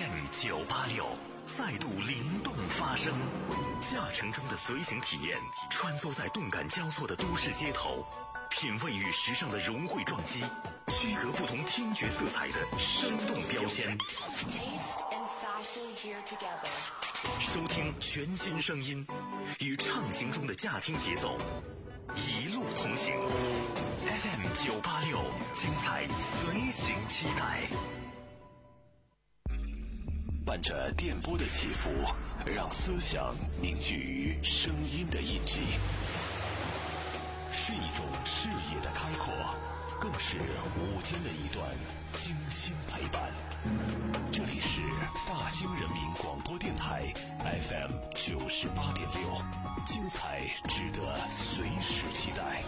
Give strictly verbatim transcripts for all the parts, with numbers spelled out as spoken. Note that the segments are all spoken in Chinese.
M 九八六再度灵动发声，驾乘中的随行体验，穿梭在动感交错的都市街头，品味与时尚的融汇撞击，区隔不同听觉色彩的生动标签。收听全新声音，与畅行中的驾听节奏，一路同行。F M 九八六，精彩随行期待。伴着电波的起伏，让思想凝聚于声音的印记，是一种视野的开阔，更是午间的一段精心陪伴。这里是大兴人民广播电台 F M 九十八点六，精彩值得随时期待。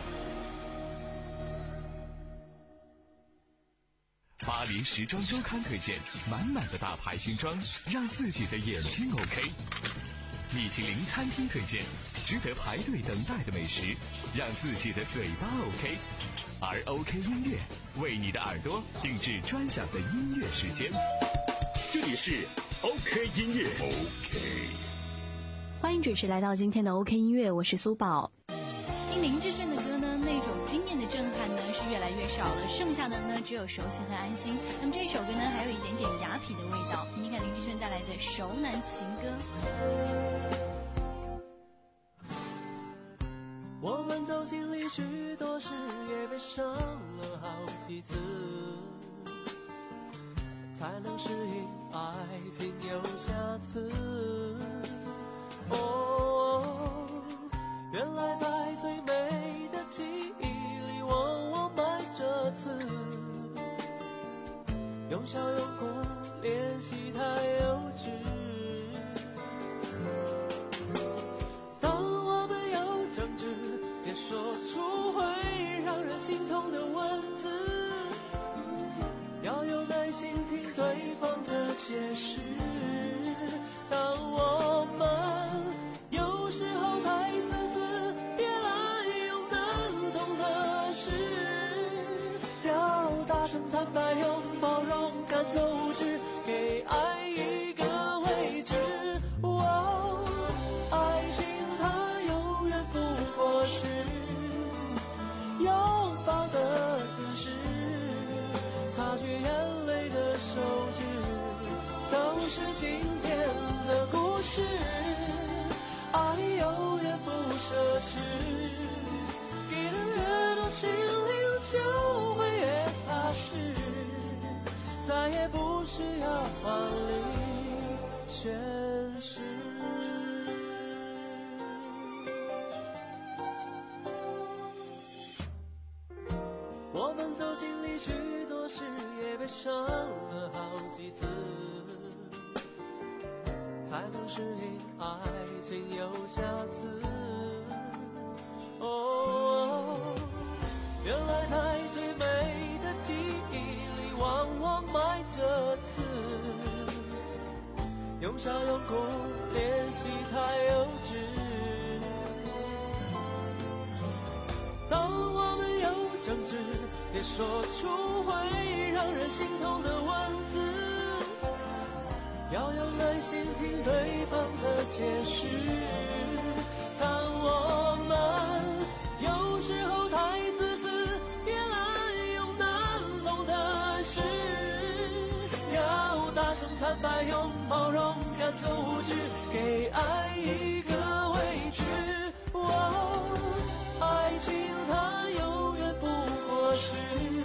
巴黎时装周刊推荐满满的大牌新装，让自己的眼睛 OK。米其林餐厅推荐值得排队等待的美食，让自己的嘴巴 OK。而 OK 音乐为你的耳朵定制专享的音乐时间。这里是 OK 音乐 OK。 欢迎准时来到今天的 OK 音乐，我是苏宝。 听林志炫的歌呢，那种惊艳的震撼呢是越来越少了，剩下的呢只有熟悉和安心。那么这首歌呢还有一点点雅痞的味道，听听看林志炫带来的《熟男情歌》。 我们都经历许多事，也被伤了好几次，才能适应爱情有瑕疵。哦，原来在最美的记忆里，往往埋着刺，用笑用哭练习太幼稚。当我们有争执，别说出会让人心痛的文字，要有耐心听对方的解释。当我们有时候太自私，别滥用能懂的事，要大声坦白，用包容赶走无知，给爱一个位置。哦，爱情它永远不过是拥抱的姿势，擦去眼泪的手指，都是今天的故事。爱永远不奢侈，给的越多，心灵就会越踏实，再也不需要华丽宣誓。我们都经历许多事，也被伤了好几次，才能适应爱情有瑕疵。哦，原来在最美的记忆里，往往埋着刺，用笑用哭练习太幼稚。当我们有争执，别说出会让人心痛的文字，要有耐心听对方的解释。当我们有时候太自私，别滥用难懂的事，要大声坦白，用包容赶走无知，给爱一个位置。哦，爱情它永远不过是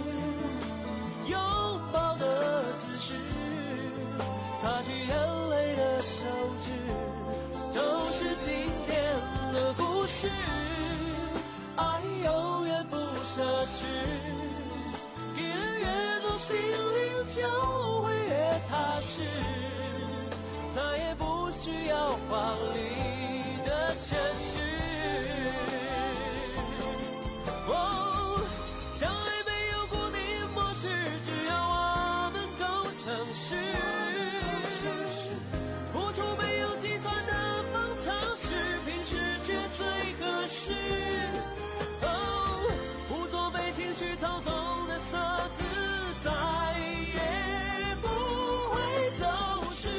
拥抱的姿势，擦去眼泪的手指，都是今天的故事。爱永远不奢侈，给人越多，心灵就会越踏实，再也不需要华丽的宣誓。哦，相爱没有固定模式，只要我们够诚实，付出没有计算的方程式，平时却最合适。哦，不做被情绪操纵的傻子，再也不会走失。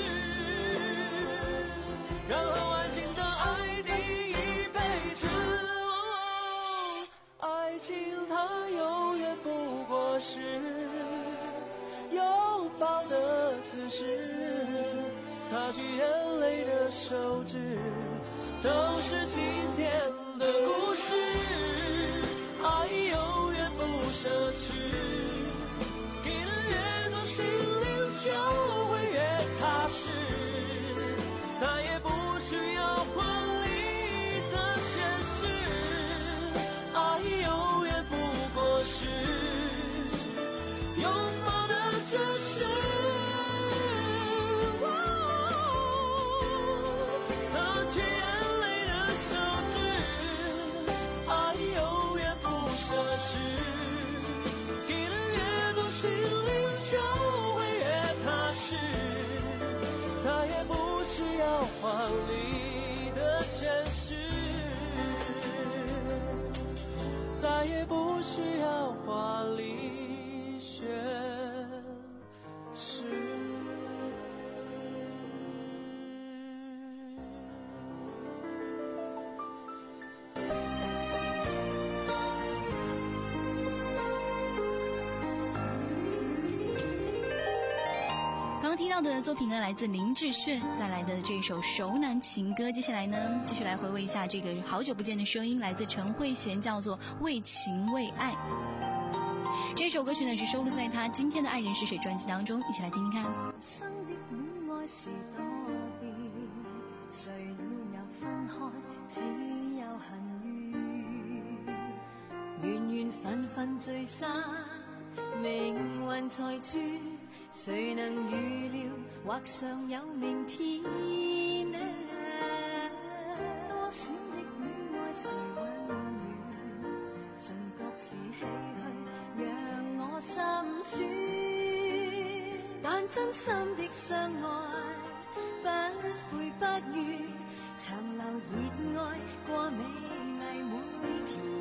事，擦去眼泪的手指，都是今天的故事。爱永远不奢侈，给的越多，心灵就会越踏实，再也不需要还礼的现实。爱永远不过是拥抱的真实。擦去眼泪的手指，爱永远不奢侈，给的越多，心灵就会越踏实，再也不需要华丽的现实，再也不需要华丽现实。 听到的作品呢，来自林志炫带来的这首熟男情歌。接下来呢，继续来回味一下这个好久不见的声音，来自陈慧娴，叫做《为情为爱》。这首歌曲呢是收录在他今天的《爱人是谁》专辑当中，一起来听听看。 生的戀愛是多變，誰了又分開，只有恨怨，緣緣分分聚散，命運在轉，誰能預料或尚有明天呢？多少的戀愛是溫暖，盡覺是唏噓，讓我心酸。但真心的相愛，不悔不怨，長留熱愛過美麗每天。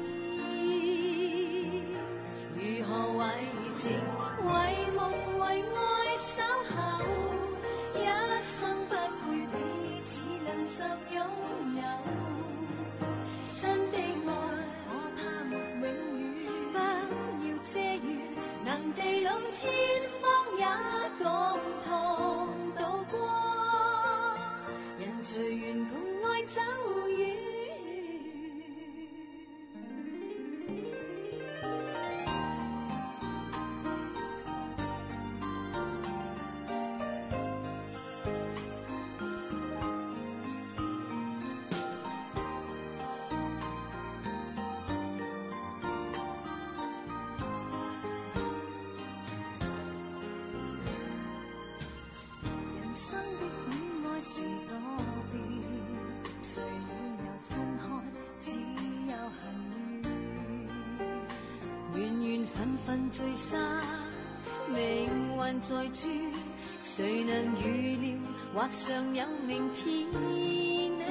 如何為情為夢為愛守候，一生不會彼此兩心擁有。真的愛我怕沒永遠，不要遮掩，能地老天荒也共同渡過，人隨緣共愛走遠。聚散，命運在轉，誰能預料或尚有明天呢？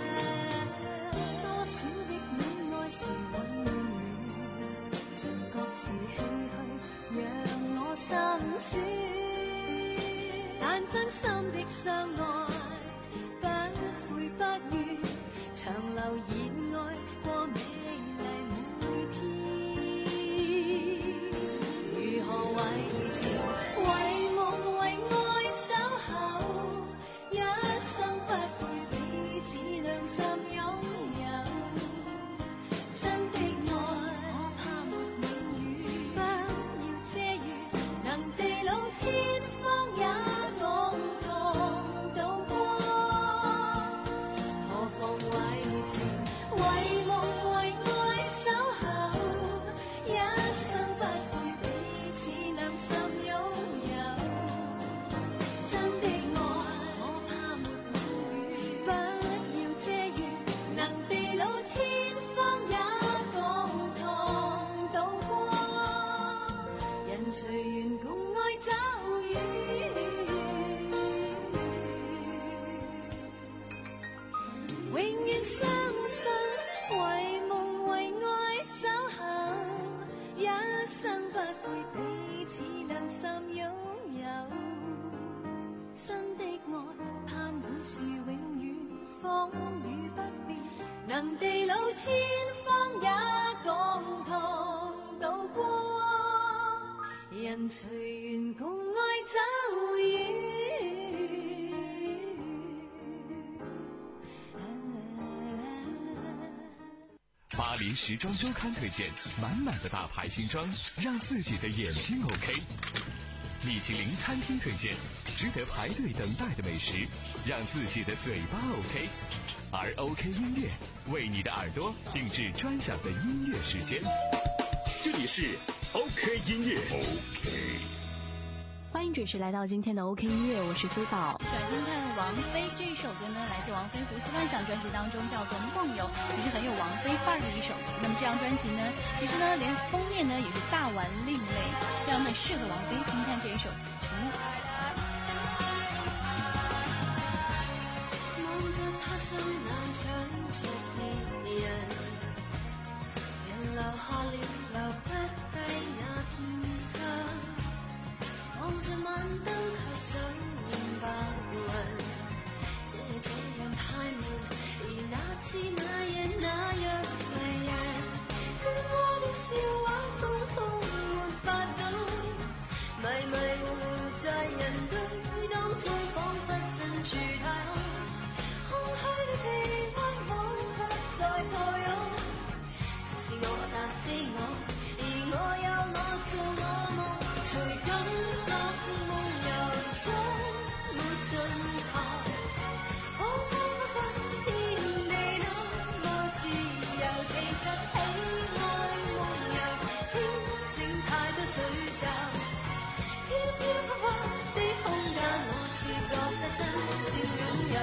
多少的戀愛是溫暖，盡覺是唏噓，讓我心酸。但真心的相愛，不悔不怨，長留熱愛過美麗每天。如何為情為夢為愛守候，一生不會彼此兩心擁有。真的愛我怕沒永遠，不要遮掩，能地老天荒也共同渡過。何妨為情為夢為愛守候，一生不會彼此兩心擁有。真的愛我怕沒永遠，不要遮掩，能地老天荒也共同渡過，人隨緣共愛走遠。永遠相信為夢為愛守候，一生不會彼此兩心擁有。真的愛盼會是永遠，風雨不變，能地老天荒也共同渡過，人隨緣共愛走遠。 巴黎时装周刊推荐满满的大牌新装，让自己的眼睛 OK。米其林餐厅推荐值得排队等待的美食，让自己的嘴巴 OK。而 OK 音乐为你的耳朵定制专享的音乐时间。这里是 OK 音乐 OK。 欢迎准时来到今天的 OK 音乐，我是苏宝。 来听看王菲这一首歌呢，来自王菲《胡思乱想》专辑当中，叫做《梦游》，也是很有王菲范儿的一首歌。那么这张专辑呢，其实呢，连封面呢也是大玩另类，非常的适合王菲。听看这一首曲目。 望着他深眼想着別人，人留下了留不低那片傷。望着晚燈卻想念白雲，這這樣太悶，而那次那夜那樣迷人，喧嘩的笑話通通沒法懂，迷迷糊糊在人堆當中，彷彿身處太空，空虛的臂彎彷彿在抱擁，只是我但非我，而我有我做我夢，隨感覺夢遊中沒盡頭，彷彷彿惚天地那麼自由，其實喜愛夢遊，清醒太多詛咒，飄飄忽忽的空間，我似覺得真正擁有。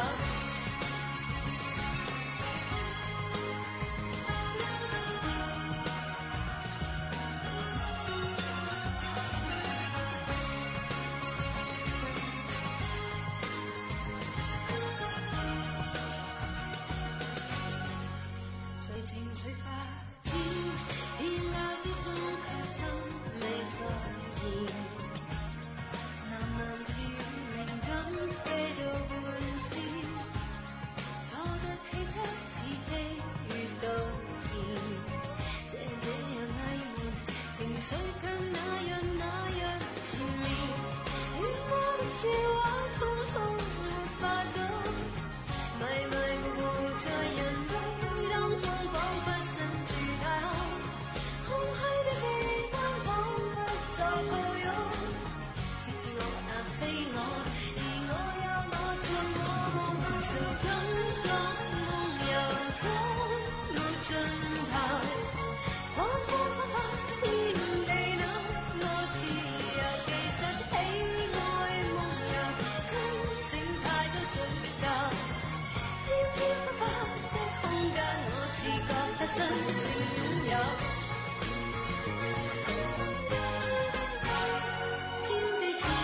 情緒發展，熱鬧之中卻心未在焉。喃喃自語靈感飛到半天，坐着汽車似飛越稻田，這這樣翳悶，情緒卻那樣那樣纏綿，喧嘩的笑話通通沒法懂，迷迷糊糊在人堆當中，彷彿身處太空，空虛的臂彎彷彿在抱擁，只是我但非我，而我有我做我夢，隨感覺夢遊中沒盡頭，彷彷彿惚天地那麼自由，其實喜愛夢遊，清醒太多詛咒，飄飄忽忽的空間，我自覺得真正擁有。天地自由。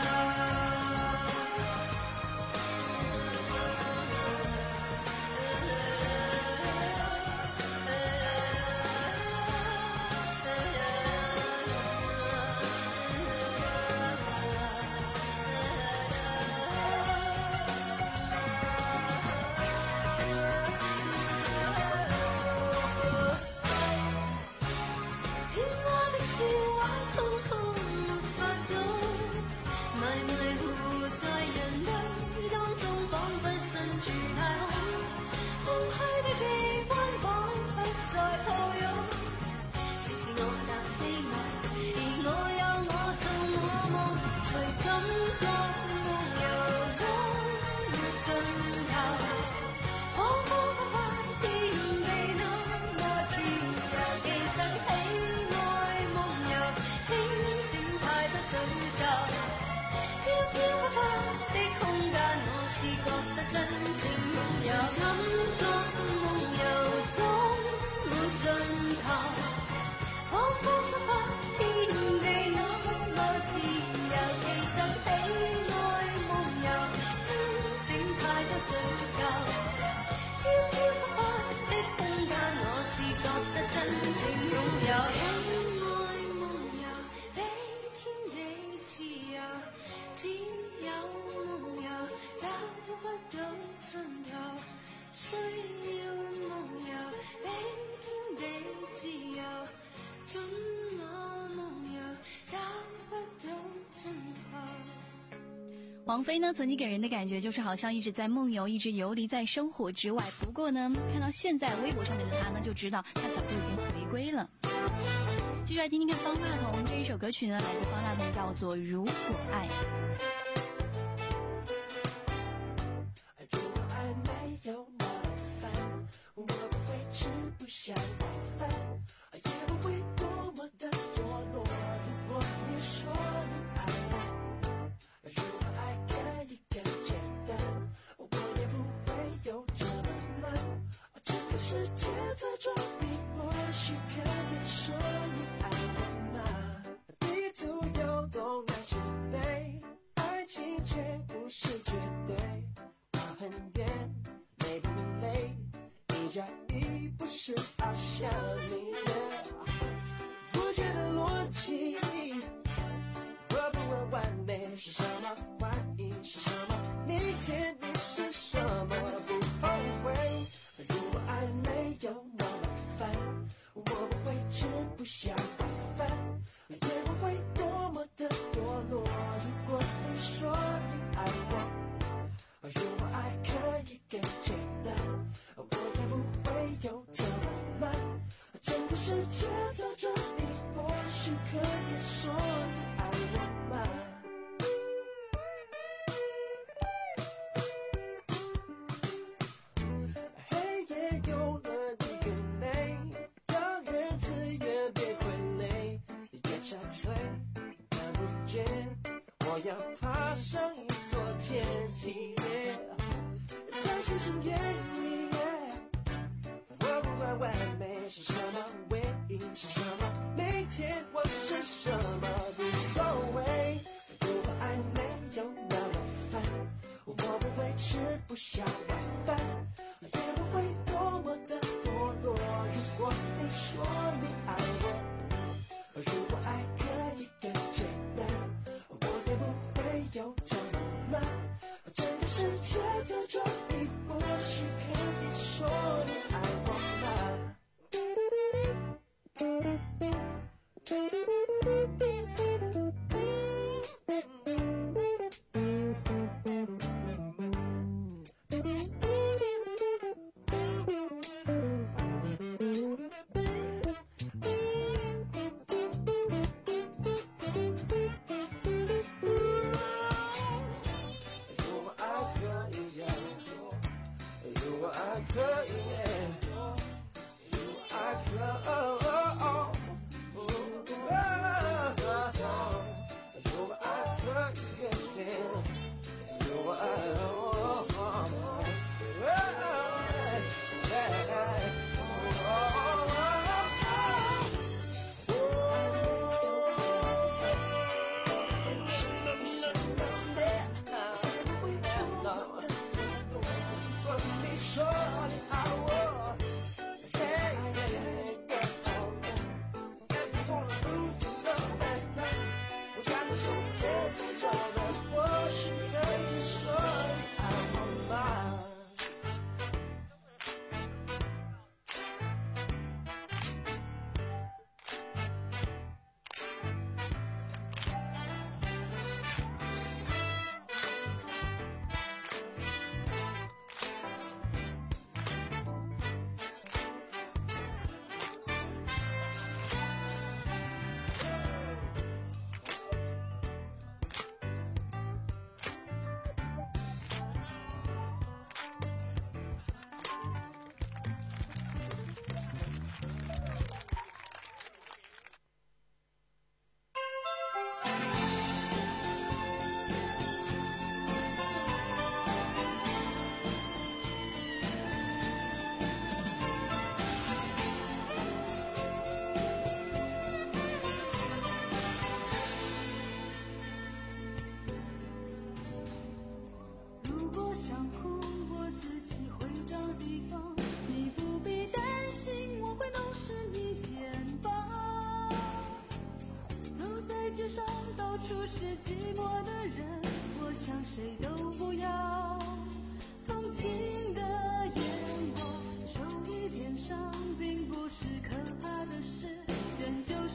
喧嘩的笑話通通沒法懂，迷迷糊糊在人堆當中，彷彿身處太空，空虛的臂彎彷彿在抱擁，只是我但非我，而我有我做我夢，隨感覺夢遊中沒盡頭，彷彷彿惚天地那麼自由，其實喜愛夢遊，清醒太多詛咒，飄飄忽忽的空間，我似覺得真正擁有，感覺夢遊中沒盡頭，彷彷忽忽天地那麼自由，其實喜愛夢遊，清醒太多詛咒，飄飄忽忽的空間，我似覺得真正擁有。喜愛夢遊，比天地自由，只有夢遊找不到盡頭，需要夢遊，比天地自由，准我夢遊找不到盡頭。 王王菲呢，曾经给人的感觉就是好像一直在梦游，一直游离在生活之外。不过呢，看到现在微博上面的她呢，就知道她早就已经回归了。继续来听听看方大同这一首歌曲呢，来自方大同，叫做《如果爱》。 如果爱没有那么烦，我不会吃不下晚饭，也不会多么的堕落。如果你说你爱我，如果爱可以更简单，我也不会有这么难。这个世界在转你，或许可以说你爱我吗？地图有东南西北，爱情却不是绝对。很远，累不累？一加一不是好像你的不解的逻辑，会不会完美是什么？怀疑是什么？明天你是什么？不后悔。如果爱没有那么烦，我不会吃不下晚饭，也不会多么的堕落。如果你说你爱我，如果爱可以更简单，我也不会有这么乱。整个世界在转你，或许可以说你爱我吗？黑夜有了你更美，让日子越别傀儡，夜下垂看不见，我要爬上一座天梯。星星眼里，会不会完美是什么？唯一是什么？明天我是什么？无所谓。如果爱没有那么烦，我不会吃不下晚饭，也不会多么的堕落。如果你说你爱我，如果爱可以更简单，我也不会有这么乱。整个世界在转你，或许可以说你爱我吗？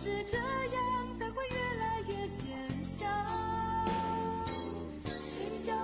这样才会越来越坚强。谁叫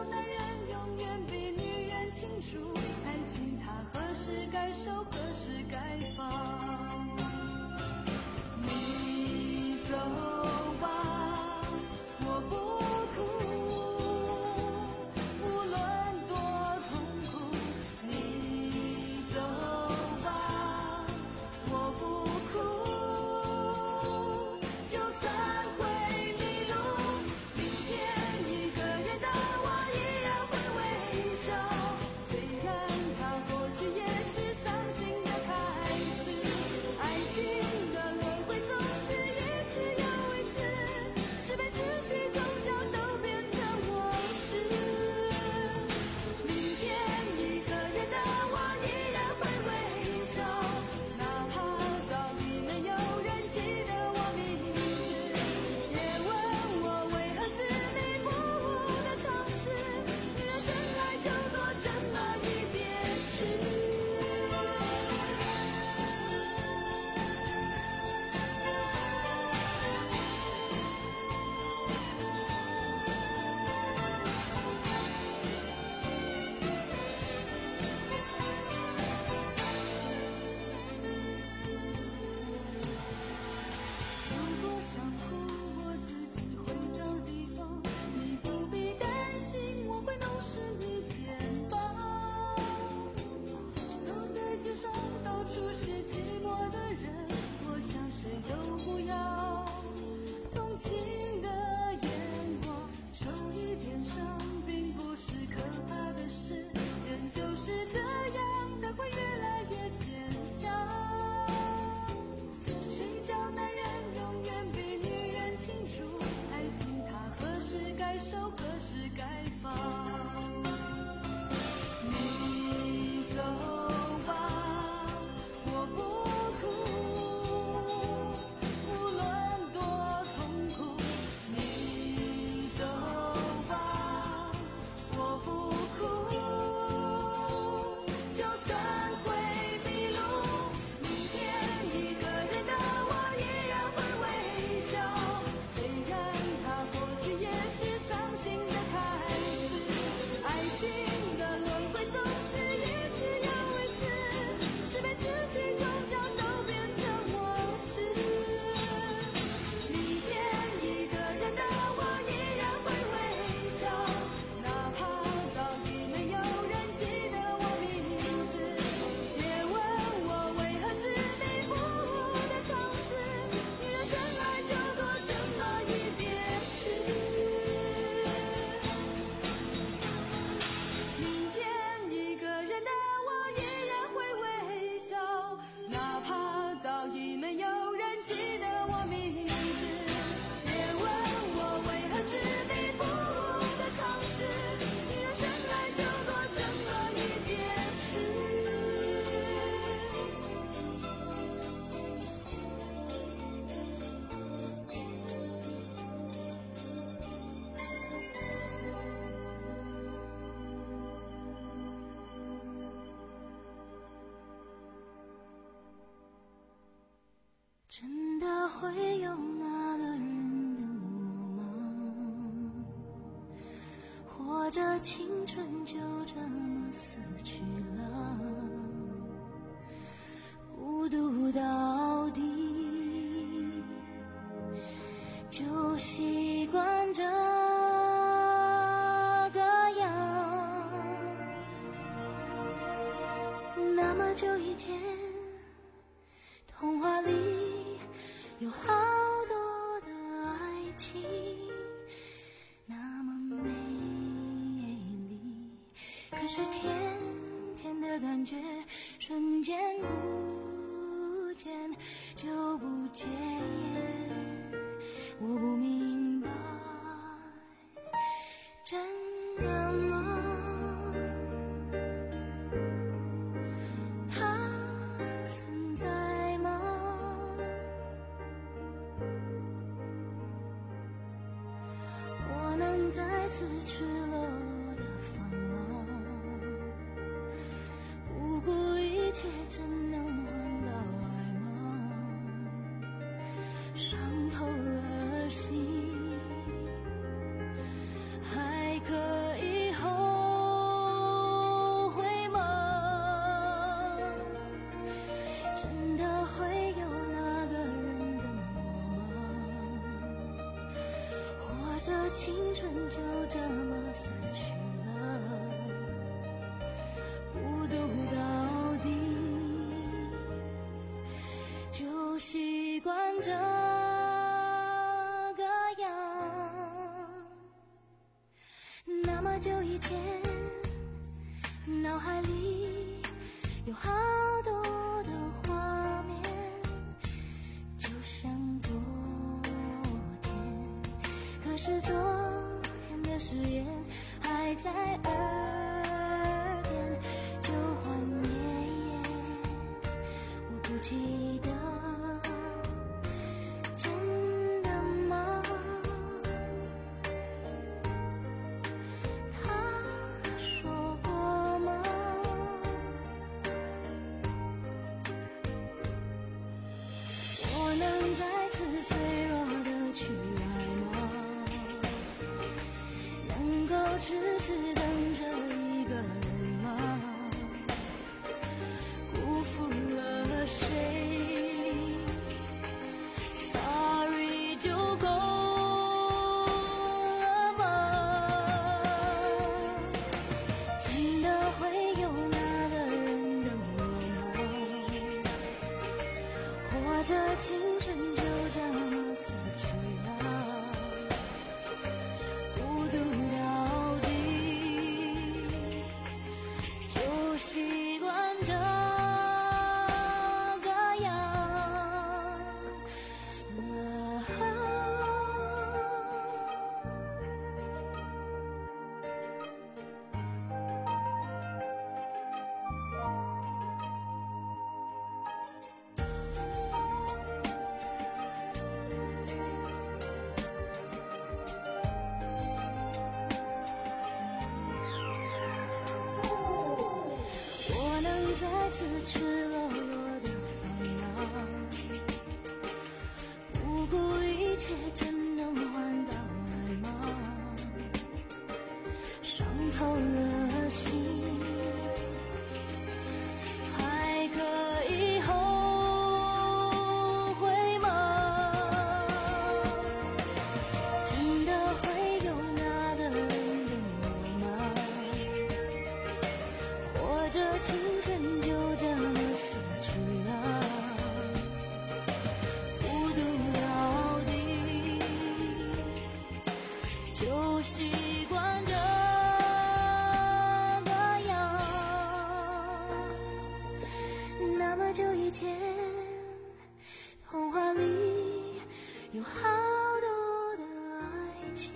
者青春就这么死去了，孤独到底，就习惯这个样。那么久以前，童话里有好多的爱情，那么美丽，可是甜甜的感觉瞬间不见就不见，我不明白，真的吗？它存在吗？我能再次赤裸的放吗？不顾一切真能换到爱吗？伤透了心，还可以后悔吗？真的会有那个人等我吗？或者青春就这么死去了，孤独到底，就习惯这个样。那么久以前，脑海里有好多的画面，就像昨天，可是昨天的誓言还在耳边，就幻灭，我不记得，真的吗？他说过吗？我能再次脆弱的去爱吗？能够痴痴等着一个人吗？辜负了谁 Sorry 就够了吗？真的会有那个人等我吗？或者青春就这么死去了，孤独到底，就习惯这个样。我能再次赤裸裸的放吗？不顾一切真能换到爱吗？伤透了心，还可以后悔吗？真的会有那个人等我吗？或者青春就这么死去了，孤独到底，就习惯这个样。那么久以前，童话里有好多的爱情。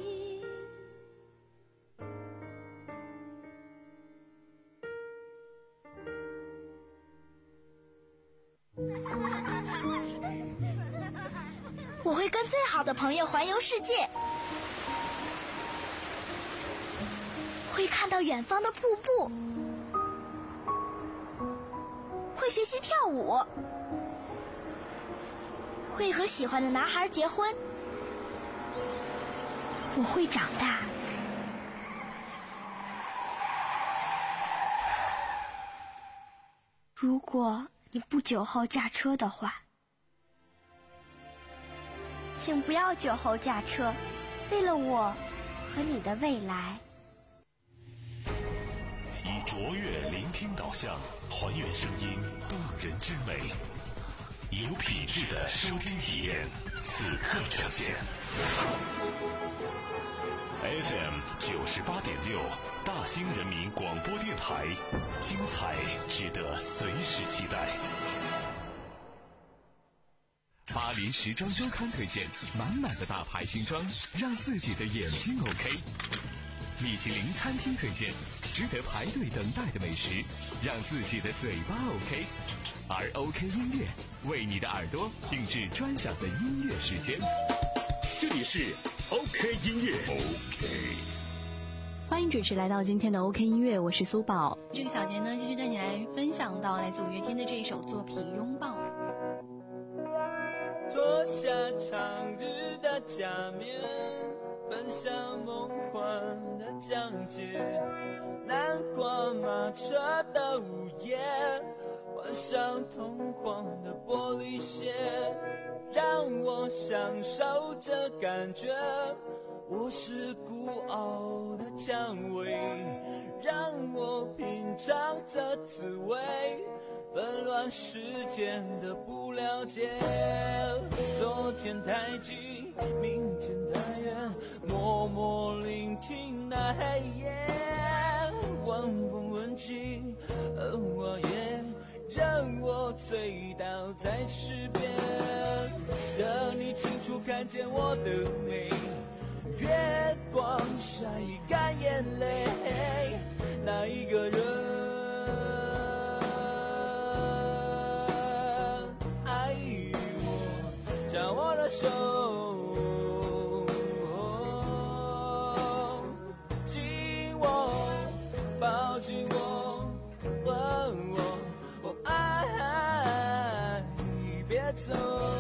我会跟最好的朋友环游世界，会看到远方的瀑布，会学习跳舞，会和喜欢的男孩结婚。我会长大， 如果你不酒后驾车的话，请不要酒后驾车，为了我和你的未来。 以卓越聆听导向，还原声音动人之美，以有品质的收听体验，此刻呈现。F M 九十八点六，大兴人民广播电台，精彩值得随时期待。 巴黎时装周刊推荐，满满的大牌新装，让自己的眼睛 OK。米其林餐厅推荐，值得排队等待的美食，让自己的嘴巴 OK。而 OK 音乐为你的耳朵定制专享的音乐时间。 这里是 OK 音乐 OK。 欢迎准时来到今天的 OK 音乐，我是苏宝。 这个小节呢，继续带你来分享到来自五月天的这一首作品《拥抱》。 脱下长日的假面，奔向梦幻的疆界，南瓜马车的午夜，换上通黄的玻璃鞋，让我享受这感觉，我是孤傲的蔷薇，让我品尝这滋味，纷乱世间的不了解，昨天太近，明天太远，默默聆听那黑夜，晚风吻起而我也让我醉倒在池边，等你清楚看见我的美，月光晒干眼泪，那一个人爱我，将我的手紧握，抱紧我，问我，我爱，别走。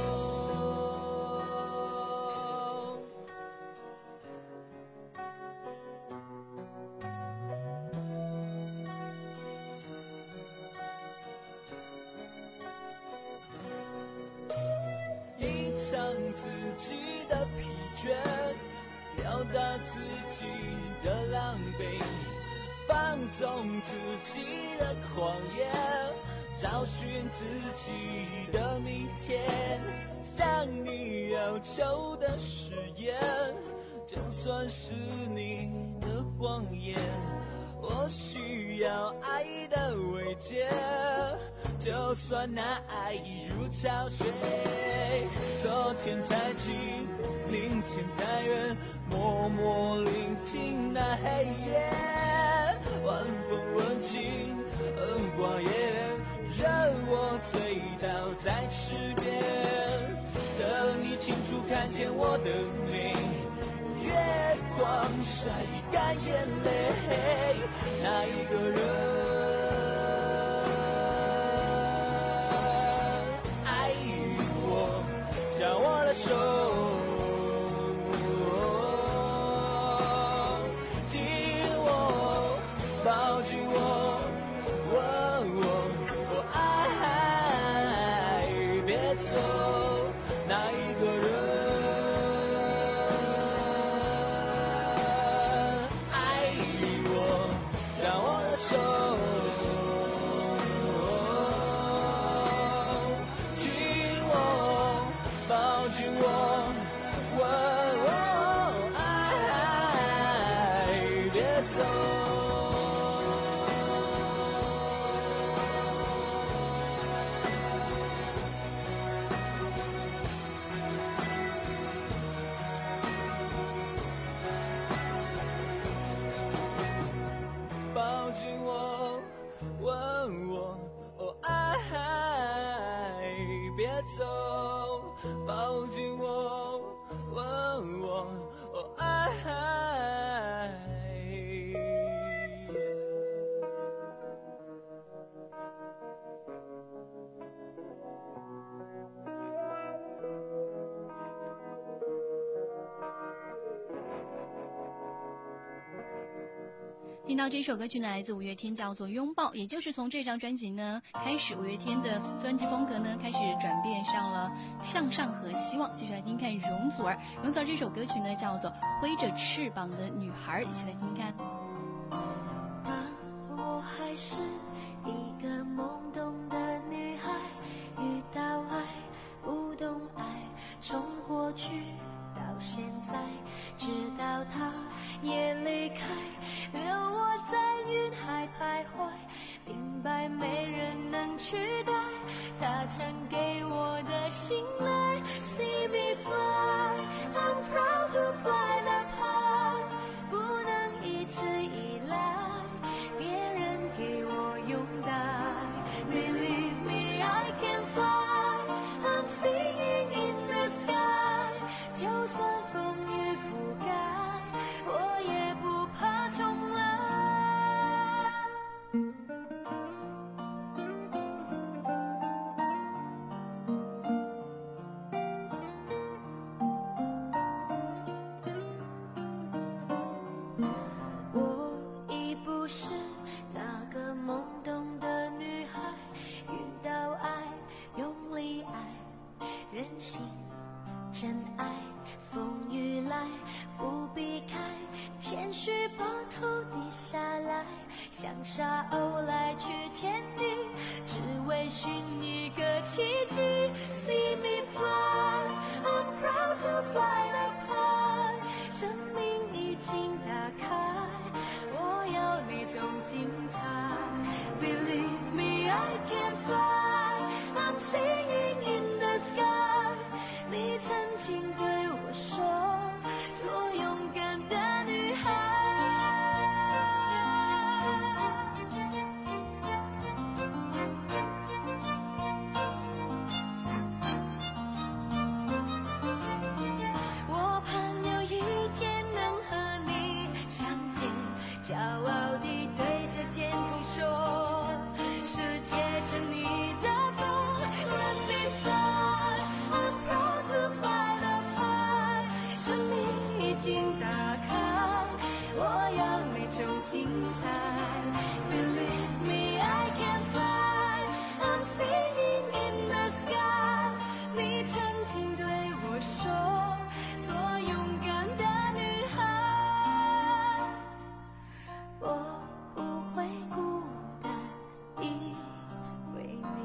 自己的疲倦，表达自己的狼狈，放纵自己的狂野，找寻自己的明天，像你要求的誓言，就算是你的谎言，我需要爱的慰藉，就算那爱已如潮水，昨天太近，明天太远，默默聆听那黑夜，晚风吻尽而花叶，让我醉倒在池边，等你清楚看见我的美，月光晒干眼泪，那一个人爱我，将我的手紧握，抱紧我，问我，我爱，别走，那一个人走，抱紧我，问我，我爱。 听到这首歌曲呢，来自五月天，叫做《拥抱》，也就是从这张专辑呢开始，五月天的专辑风格呢开始转变上了向上和希望。继续来听看容祖儿，容祖儿这首歌曲呢叫做《挥着翅膀的女孩》，一起来听看。 当我还是一个懵懂的女孩，遇到爱不懂爱，从过去到现在，直到他也离开，留我在云海徘徊，明白没人能取代他曾给我的信赖。 See me fly, I'm proud to fly that high， 不能一直依赖别人给我拥戴。 Believe me, I can fly, I'm singing in the sky， 就算风雨覆盖，我也不怕重来。我已不是那个懵懂的女孩，遇到爱用力爱，任性真爱，风雨来不避开，谦虚把头低下来，像沙鸥来去天地，只为寻一个奇迹。 See me fly, I'm proud to fly up high， 生命已经打开，我要你总精彩。 Believe me, I can fly, I'm singing in the sky， 你曾经对我说，做勇敢的女孩。我盼有一天能和你相见，骄傲地对着天空说，世界乘你的风。 Let me fly, I'm proud to fly up high， 生命已经打开，我要你种精彩。 Believe me, I can fly, I'm singing in the sky， 你曾经对我说，做勇敢的女孩，我不会孤单，因为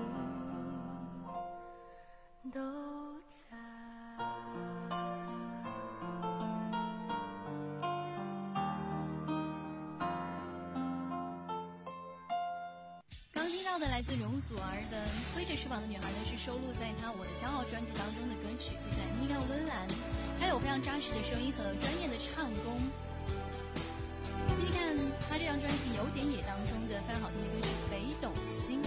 你都在。 刚听到的来自容祖儿的《挥着翅膀的女孩》呢，是收录在她《我的骄傲》专辑当中的歌曲。接下来听到温岚，她有非常扎实的声音和专业的唱功。你看她这张专辑《有点野》当中的非常好听的歌曲《北斗星》。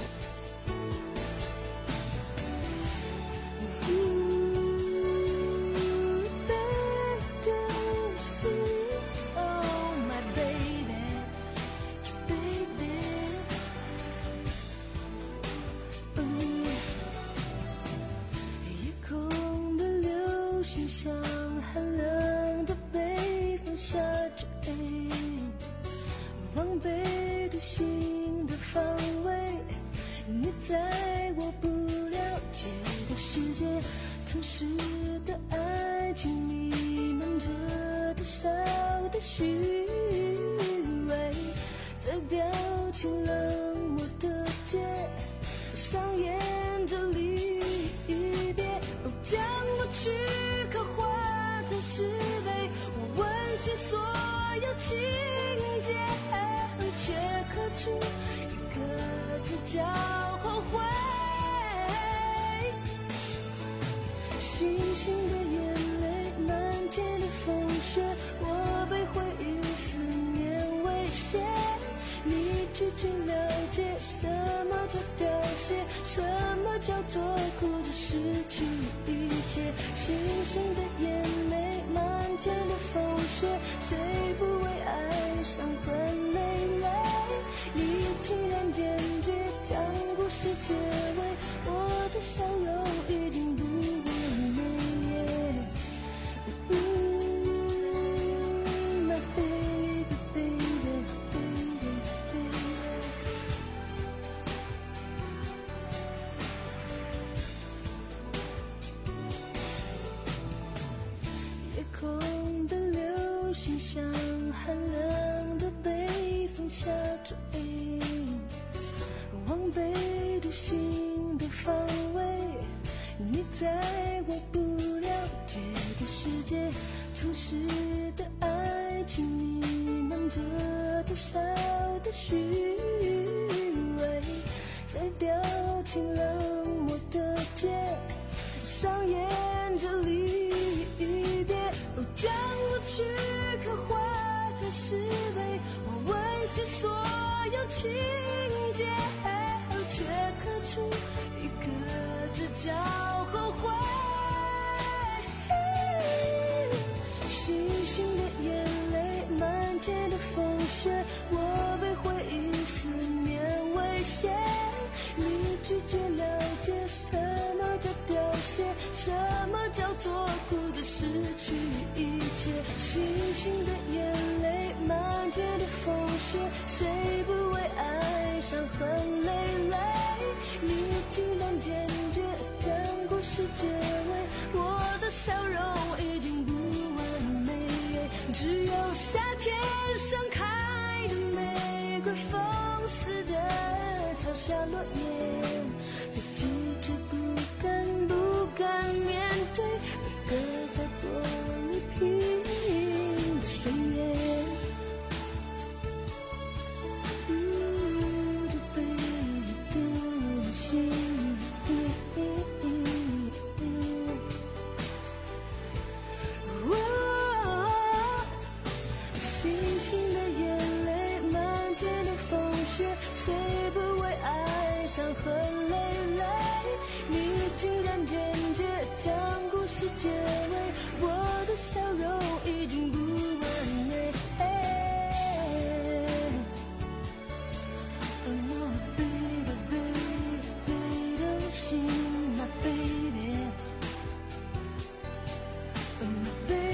像寒冷的北风下着雨，往北独行的方位，你在我不了解的世界，城市的爱情弥漫着多少的虚伪，在表情冷漠的街上演着离别，哦，将我去刻画成诗碑，我温习所有情节，却刻出一个字叫后悔。星星的眼泪，漫天的风雪，我被回忆思念威胁。你究竟了解什么叫凋谢，什么叫做哭着失去一切？星星的眼泪，漫天的风雪，谁不为爱伤痕累累？你竟然坚决将故事结尾，我的笑容已经不完美。嗯 My baby baby baby 寒冷的北风下坠，往北独行的方位，你在我不了解的世界，城市的爱情弥漫着多少的虚伪，在表情冷漠的街上演着离别，哦，将过去刻画成石碑，我温习所有情节，却刻出一个字叫后悔。星星的眼泪，满街的风雪，我被回忆四面威胁。你拒绝了解什么叫凋谢，什么叫做哭着失去一切。星星的眼泪，满街的风雪，谁不为爱伤痕累累？你竟然坚决将故事结尾，我的笑容已经不完美，只有夏天盛开的玫瑰，风似的敲下落叶，自己却不敢不敢面对那个在玻璃瓶的岁月。谁不为爱伤痕累累？你竟然坚决将故事结尾，我的笑容已经不完美。Oh baby baby baby don't see my baby my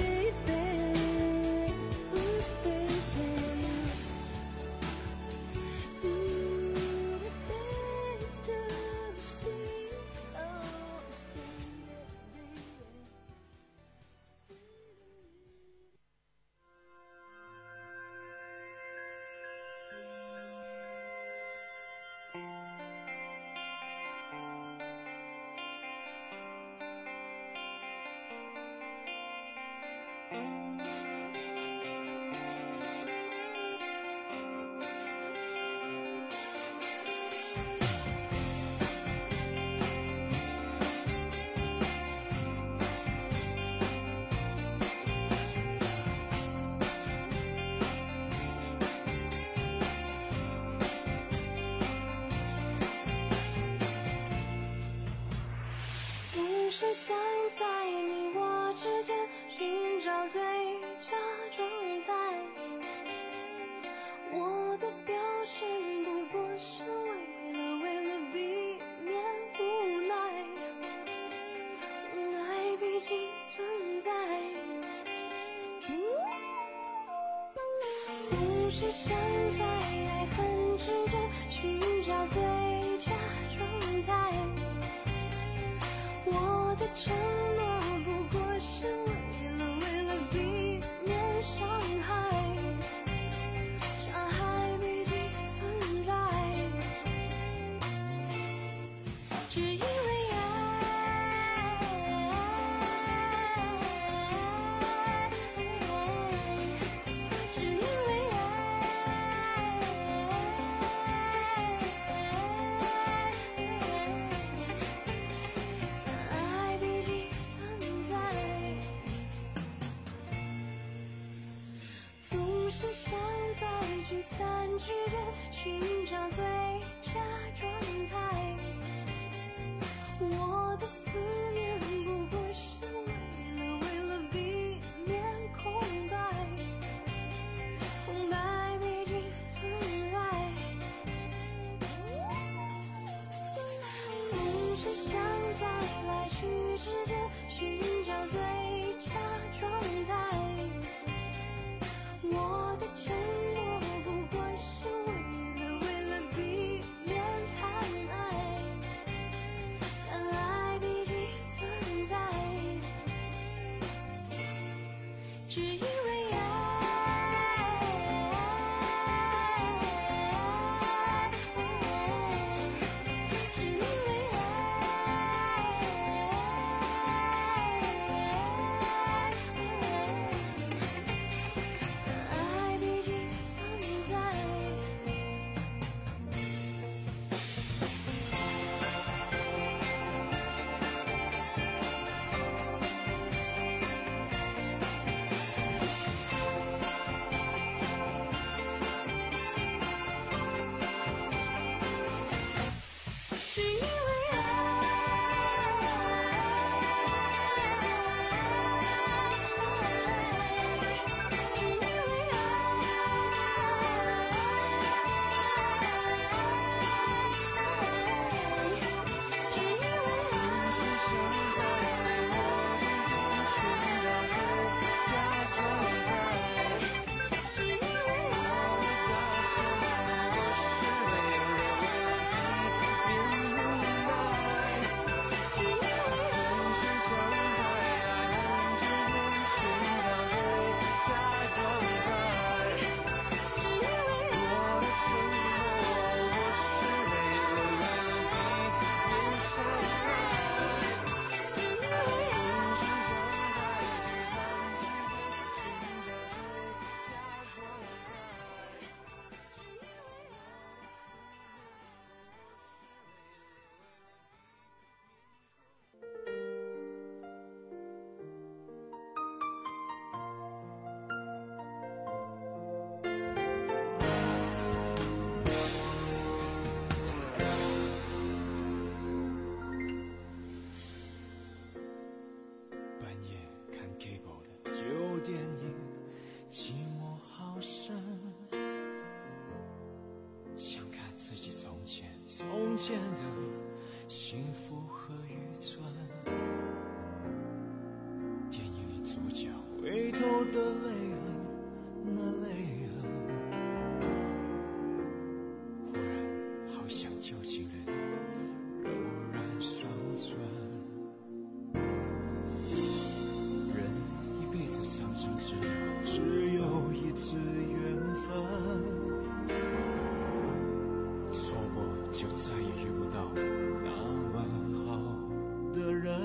baby oh baby是想在你我之间寻找最佳状态，我的表现不过是为了为了避免无奈，无奈毕竟存在，总是想在爱恨之间寻找最佳状态，我的承诺不过是为了为了避免伤害，伤害毕竟存在，只因为爱，只因为爱毕竟存在，总是想在聚散之间寻找最佳状态，我的思念不过是为了为了避免空白，空白毕竟存在，总是想在来去之间寻找最佳状态，我的承诺不过是为了为了避免贪爱，但爱毕竟存在，只因为爱。 起从前从前的幸福和愚蠢。电影里主角回头的泪痕，那泪痕忽然好像旧情人柔软双唇。人一辈子常常只有只有一次缘分，错过就再也遇不到那么好的人。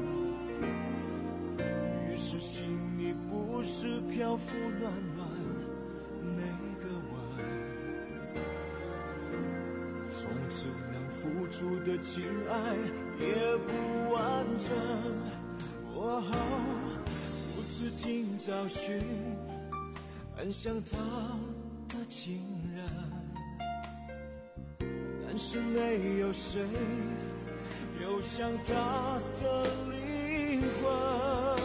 于是心里不是漂浮暖暖那个吻，从此能付出的情爱也不完整。我不知今找寻很像他的情人，但是没有谁有像他的灵魂。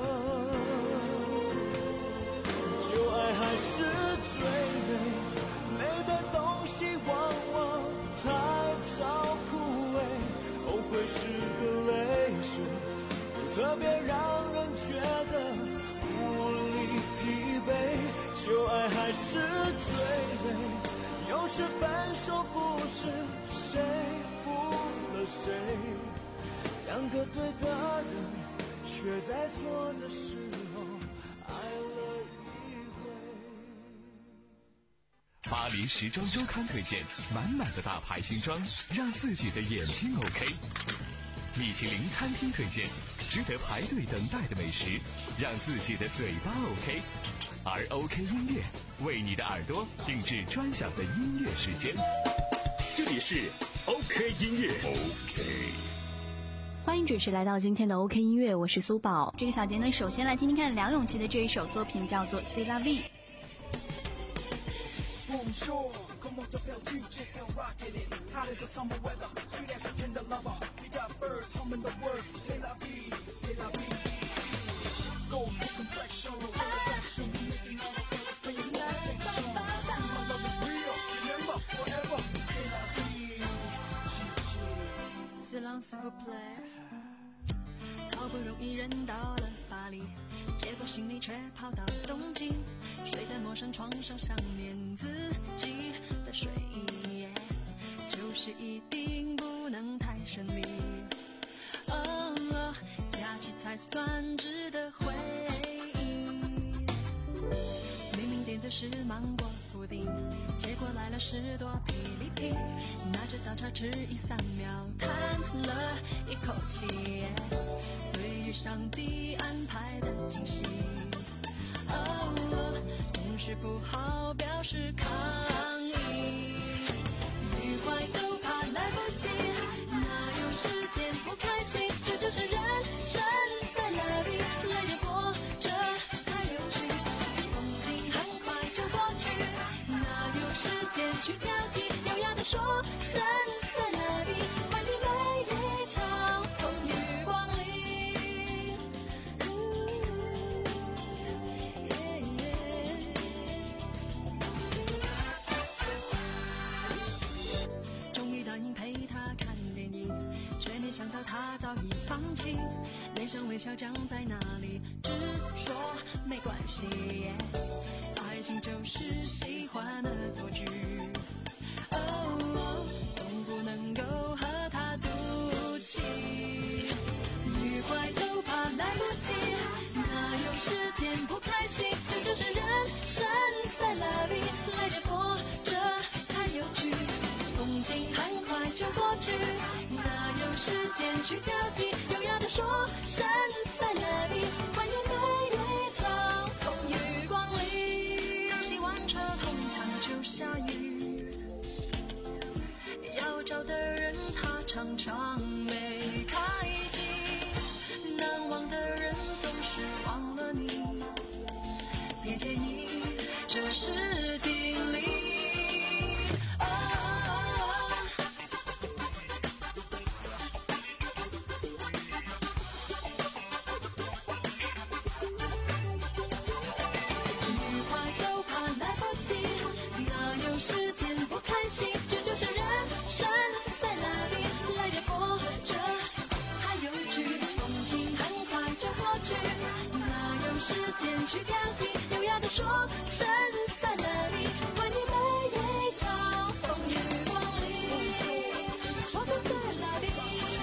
旧爱还是最美，美的东西往往太早枯萎，后悔时的泪水特别让人觉得无力疲惫。旧爱还是最美，有时分手不是谁负了谁，两个对的人却在错的时候爱了一回。 巴黎时装周刊推荐满满的大牌新装，让自己的眼睛 OK。米其林餐厅推荐值得排队等待的美食，让自己的嘴巴 OK。而 OK 音乐为你的耳朵定制专享的音乐时间，这里是 OK 音乐 OK。 欢迎准时来到今天的 OK 音乐，我是苏宝。 这个小节呢，首先来听听看梁咏琪的这一首作品，叫做《C'est la vie》。 Bonjour, comment t'appelles-tu? Chicken rockin' it. Hot as a summer weather, sweet as a tender lover. We got birds humming the words. C'est la vie, c'est la vie. Golden complexion, perfection. Making all the girls scream protection. My love is real, remember forever. C'est la vie, Silence vous plaît。好不容易人到了巴黎，结果行李却跑到东京，睡在陌生床上，上面自己的睡衣，就是一定不能太顺利。哦，哦假期才算值得回忆。明明点的是芒果布丁，结果来了十多霹雳皮，拿着刀叉吃一三秒，叹了一口气。对于上帝安排的惊喜，哦，总是不好表示抗议，愉快都怕来不及，哪有时间不开心？这就是人生，C'est la vie，来点活着才有趣，风景很快就过去，哪有时间去挑剔？优雅地说声C'est la vie，欢迎每一场风雨光临。没想到他早已放弃，脸上微笑僵在那里，只说没关系，爱情就是喜欢恶作剧，哦哦，总不能够和他赌气，愉快都怕来不及，哪有时间不开心？这就是人生，C'est la vie，来点活着才有趣，风景很快就过去，哪有时间去挑剔？优雅地说声C'est la vie，欢迎每一场风雨光临。刚洗完车，通常就下雨，要找的人他常常没开机，难忘的人总是忘了你，别介意，这是定理。时间不开心，这就是人去调皮，优雅地说声塞拉米，为你每一场风雨光临，说声塞拉米。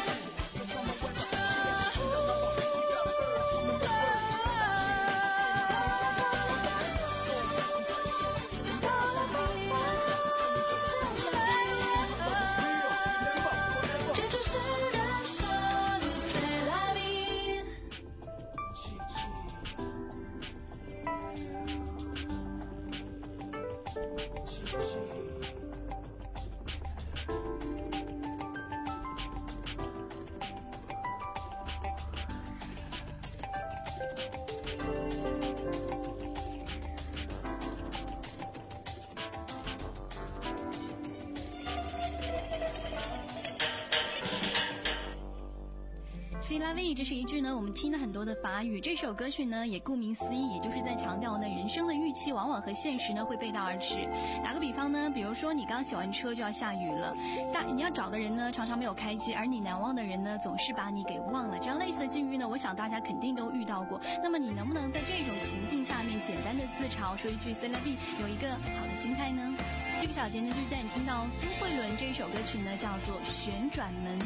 C'est la vie，这是一句呢我们听了很多的法语。这首歌曲呢也顾名思义，也就是在强调呢人生的预期往往和现实呢会背道而驰。打个比方呢，比如说你刚洗完车就要下雨了，但你要找的人呢常常没有开机，而你难忘的人呢总是把你给忘了。这样类似的境遇呢，我想大家肯定都遇到过。那么你能不能在这种情境下面简单的自嘲说一句 C'est la vie， 有一个好的心态呢？这个小节呢就是带你听到苏慧伦这一首歌曲呢叫做《旋转门》。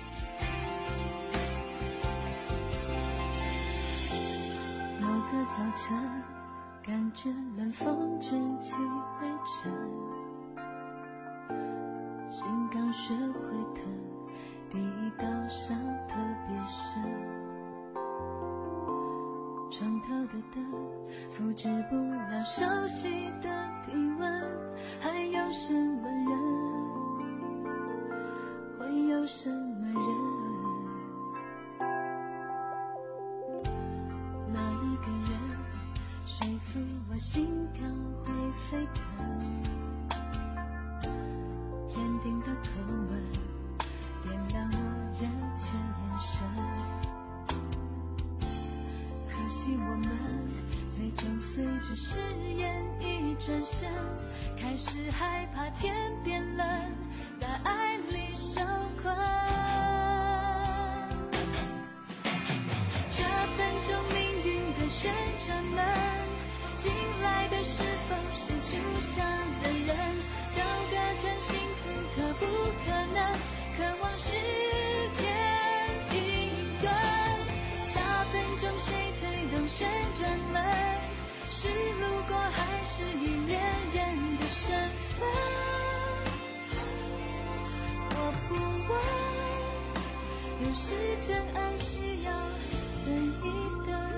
某个早晨，感觉冷风卷起灰尘，心刚学会的第一道伤特别深，床头的灯复制不了熟悉的体温，还有什么人会有什么人，那一个人说服我心跳会沸腾，坚定的口吻点亮我热切眼神，可惜我们最终随着誓言一转身，开始害怕天变冷，在爱里受困。这分钟命运的旋转门，进来的是否是出下的人？兜个圈幸福可不可能？渴望时间停顿，下分钟谁推动旋转门？是路过还是已恋人的身份？我不问，有时真爱需要等一等。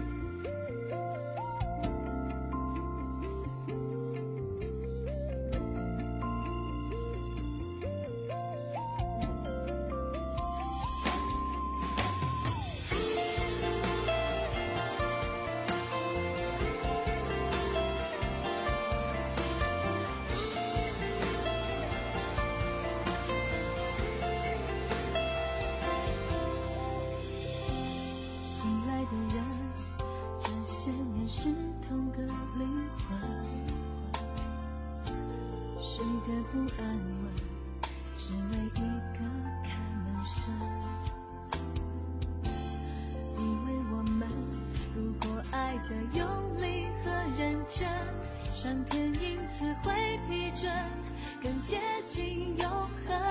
不安稳，只为一个开门声。以为我们如果爱得用力和认真，上天因此会批准，更接近永恒。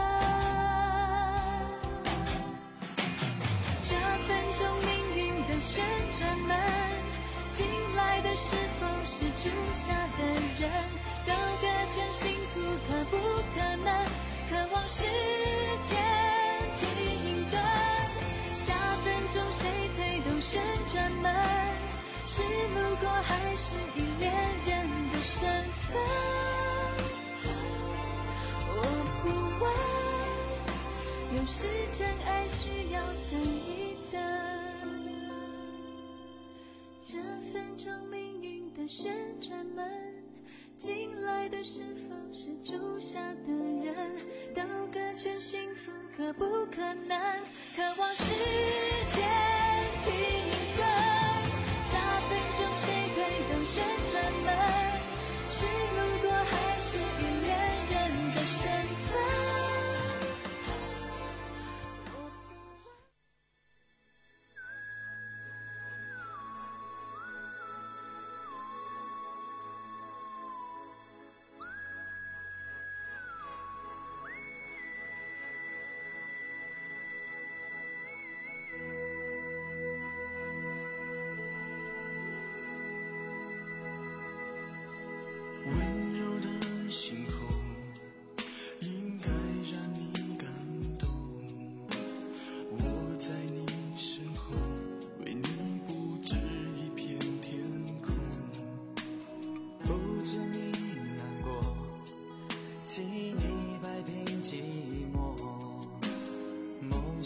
这分钟命运的旋转门，进来的是否是住下的人？兜个圈幸福可不可能？渴望时间停顿，下分钟谁推动旋转门？是路过还是已恋人的身份？我不问，有时真爱需要等一等。这分钟命运的旋转门，进来的是否是住下的人？兜个圈幸福可不可能？渴望时间停顿，下分钟谁推动旋转门？是路过还是已恋人的身份？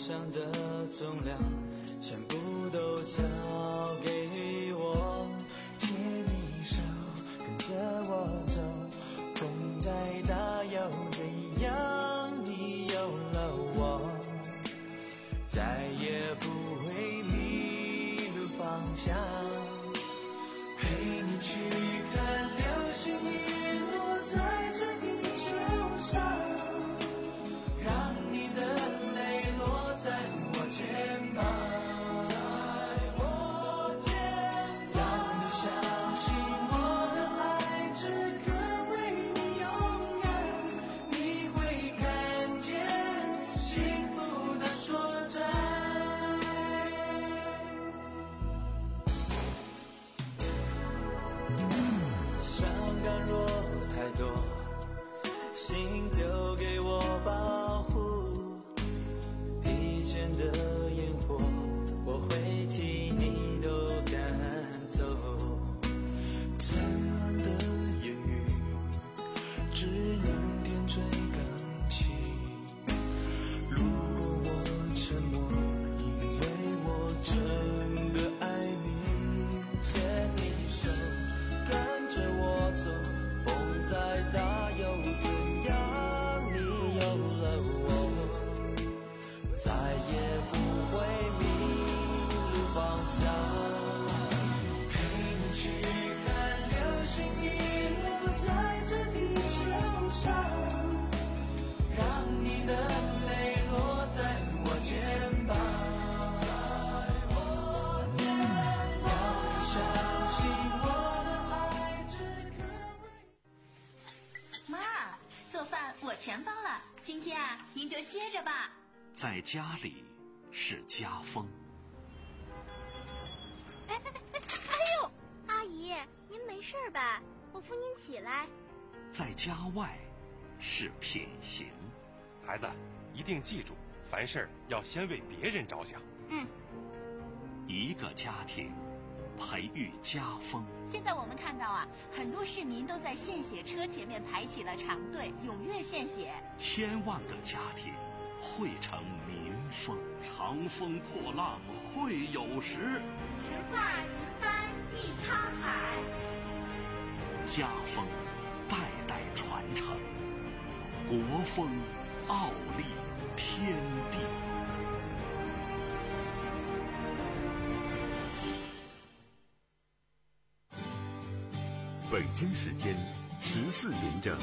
想的重量全部都交给我，牵你手跟着我走，风再大又怎样，你有了我再也不会迷路方向，陪你去看流星雨落在这地球上，让你的泪落在我肩膀，在我肩膀，让你相信我的爱此刻为你勇敢，你会看见幸福的所在。伤感若太多，心丢给我保护，疲倦的烟火我会替你都赶走，灿烂的言语只能点缀感情，如果我沉默，因为我真的爱你，牵你手跟着我走，风再大又怎样，你有了我再也不会迷路方向，陪你去看流星雨落在这地球上，让你的泪落在我肩膀，在我肩膀，让你相信我的爱此刻为妈，做饭我全包了，今天啊，您就歇着吧。 在家里是家风， 哎哎哎哎呦，阿姨，您没事吧？我扶您起来。 在家外是品行。 孩子，一定记住，凡事要先为别人着想。 嗯， 一个家庭培育家风。 现在我们看到啊，很多市民都在献血车前面排起了长队，踊跃献血。 千万个家庭汇成民风，长风破浪会有时， 直挂云帆济沧海。 家风代代传承，国风傲立天地。 北京时间十四点整。